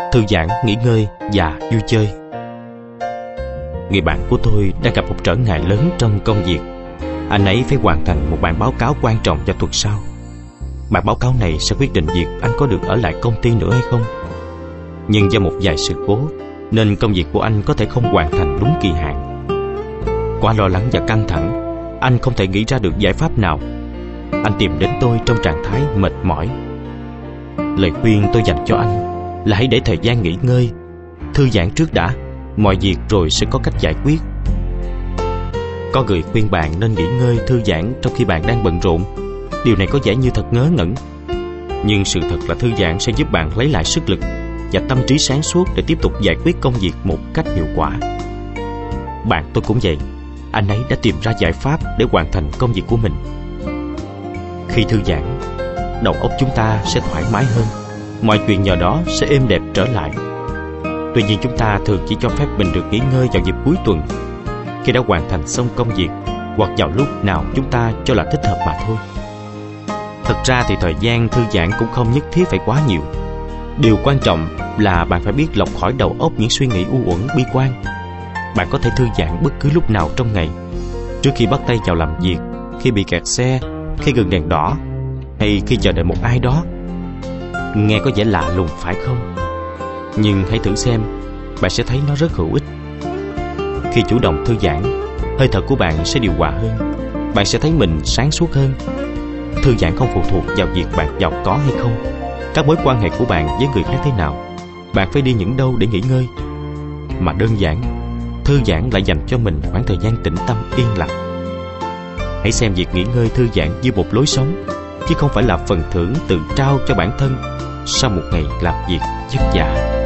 thư giãn, nghỉ ngơi và vui chơi. Người bạn của tôi đang gặp một trở ngại lớn trong công việc. Anh ấy phải hoàn thành một bản báo cáo quan trọng vào tuần sau. Bản báo cáo này sẽ quyết định việc anh có được ở lại công ty nữa hay không. Nhưng do một vài sự cố nên công việc của anh có thể không hoàn thành đúng kỳ hạn. Quá lo lắng và căng thẳng, anh không thể nghĩ ra được giải pháp nào. Anh tìm đến tôi trong trạng thái mệt mỏi. Lời khuyên tôi dành cho anh là hãy để thời gian nghỉ ngơi, thư giãn trước đã. Mọi việc rồi sẽ có cách giải quyết. Có người khuyên bạn nên nghỉ ngơi, thư giãn trong khi bạn đang bận rộn. Điều này có vẻ như thật ngớ ngẩn. Nhưng sự thật là thư giãn sẽ giúp bạn lấy lại sức lực và tâm trí sáng suốt để tiếp tục giải quyết công việc một cách hiệu quả. Bạn tôi cũng vậy. Anh ấy đã tìm ra giải pháp để hoàn thành công việc của mình. Khi thư giãn, đầu óc chúng ta sẽ thoải mái hơn. Mọi chuyện nhờ đó sẽ êm đẹp trở lại. Tuy nhiên chúng ta thường chỉ cho phép mình được nghỉ ngơi vào dịp cuối tuần, khi đã hoàn thành xong công việc, hoặc vào lúc nào chúng ta cho là thích hợp mà thôi. Thật ra thì thời gian thư giãn cũng không nhất thiết phải quá nhiều. Điều quan trọng là bạn phải biết lọc khỏi đầu óc những suy nghĩ u uẩn, bi quan. Bạn có thể thư giãn bất cứ lúc nào trong ngày, trước khi bắt tay vào làm việc, khi bị kẹt xe, khi gần đèn đỏ, hay khi chờ đợi một ai đó. Nghe có vẻ lạ lùng phải không? Nhưng hãy thử xem, bạn sẽ thấy nó rất hữu ích. Khi chủ động thư giãn, hơi thở của bạn sẽ điều hòa hơn. Bạn sẽ thấy mình sáng suốt hơn. Thư giãn không phụ thuộc vào việc bạn giàu có hay không, các mối quan hệ của bạn với người khác thế nào, bạn phải đi những đâu để nghỉ ngơi. Mà đơn giản, thư giãn lại dành cho mình khoảng thời gian tĩnh tâm yên lặng. Hãy xem việc nghỉ ngơi thư giãn như một lối sống, chứ không phải là phần thưởng tự trao cho bản thân sau một ngày làm việc vất vả.